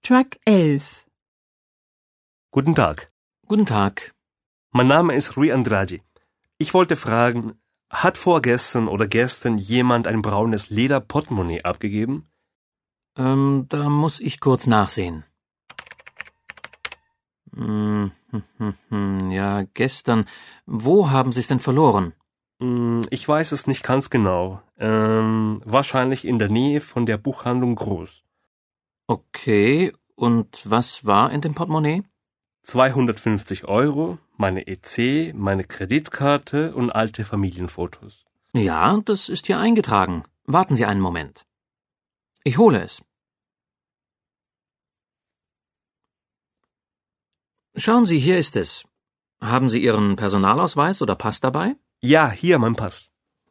Truck 11. Guten Tag. Guten Tag. Mein Name ist Rui Andrade. Ich wollte fragen, hat vorgestern oder gestern jemand ein braunes Leder-Portemonnaie abgegeben? Da muss ich kurz nachsehen. Ja, gestern. Wo haben Sie es denn verloren? Ich weiß es nicht ganz genau. Wahrscheinlich in der Nähe von der Buchhandlung Groß. Okay, und was war in dem Portemonnaie? 250 €, meine EC, meine Kreditkarte und alte Familienfotos. Ja, das ist hier eingetragen. Warten Sie einen Moment. Ich hole es. Schauen Sie, hier ist es. Haben Sie Ihren Personalausweis oder Pass dabei? Ja, hier mein Pass.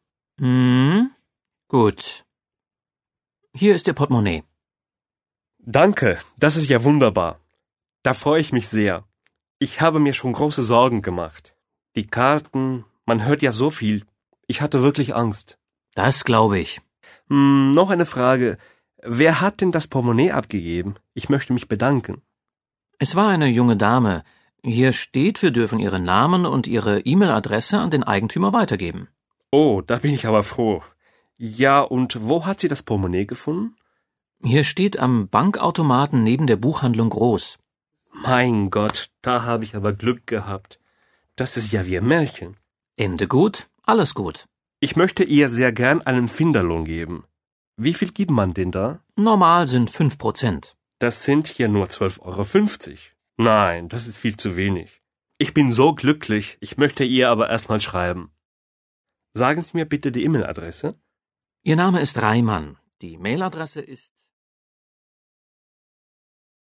Gut. Hier ist Ihr Portemonnaie. Danke, das ist ja wunderbar. Da freue ich mich sehr. Ich habe mir schon große Sorgen gemacht. Die Karten, man hört ja so viel. Ich hatte wirklich Angst. Das glaube ich. Noch eine Frage. Wer hat denn das Portemonnaie abgegeben? Ich möchte mich bedanken. Es war eine junge Dame. Hier steht, wir dürfen Ihren Namen und Ihre E-Mail-Adresse an den Eigentümer weitergeben. Oh, da bin ich aber froh. Ja, und wo hat sie das Portemonnaie gefunden? Hier steht am Bankautomaten neben der Buchhandlung Groß. Mein Gott, da habe ich aber Glück gehabt. Das ist ja wie ein Märchen. Ende gut, alles gut. Ich möchte ihr sehr gern einen Finderlohn geben. Wie viel gibt man denn da? Normal sind 5%. Das sind ja nur 12,50 €. Nein, das ist viel zu wenig. Ich bin so glücklich, ich möchte ihr aber erstmal schreiben. Sagen Sie mir bitte die E-Mail-Adresse. Ihr Name ist Reimann. Die Mailadresse ist